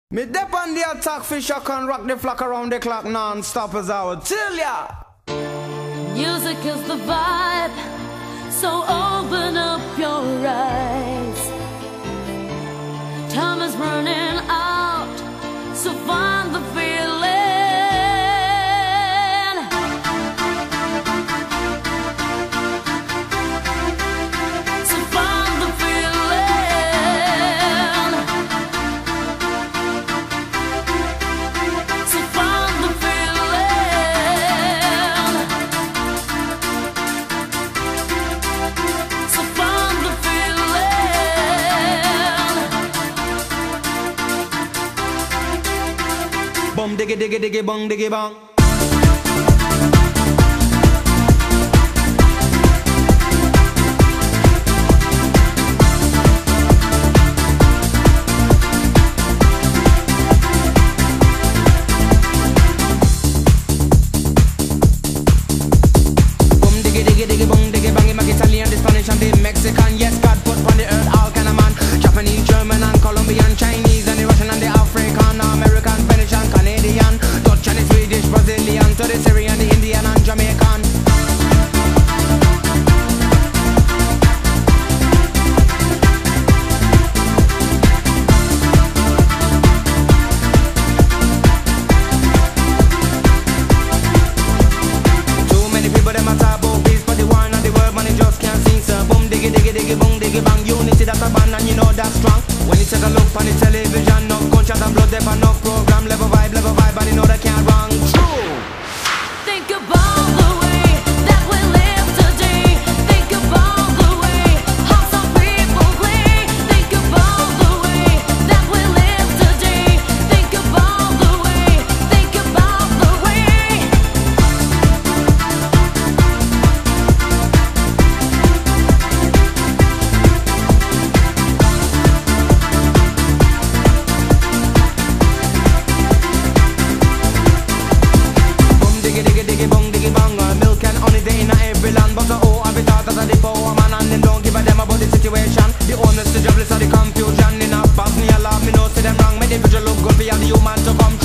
Me dep on the attack for shock and rock the flock around the clock non-stop as I would tell ya. Music is the vibe, so open up your eyes. Time is running out, so find the feeling. So find the feeling. So find the feeling. So find the feeling. Bum diggy diggy diggy bong diggy bong. Italian, the Spanish and the Mexican. Yes, God put on the earth all kind of man. Japanese, German and Colombian, Chinese and the Russian and the African, American, Spanish and Canadian, Dutch and the Swedish, Brazilian, to the Syrian, the Indian and Jamaican. Too many people them a talk about peace, but the war and the world man it just can't sing. So boom diggy diggy diggy boom diggy bang. Unity that's a band and you know that's strong. When you take a look on the television, no gunshot and blood, there for no program. Level vibe, but you know they can't wrong. True. Think about the way that we live today. Think about the way how some people play. Think about the way that we live today. Think about the way. Think about the way. Diggy diggy diggy bong diggy bong. Milk and honey they in every land, but oh I be thought that the power man and them don't give a damn about the situation. The honest, the jobless, or the confusion in a Bosnia love me know see them wrong. Make the visual look good for all the human to come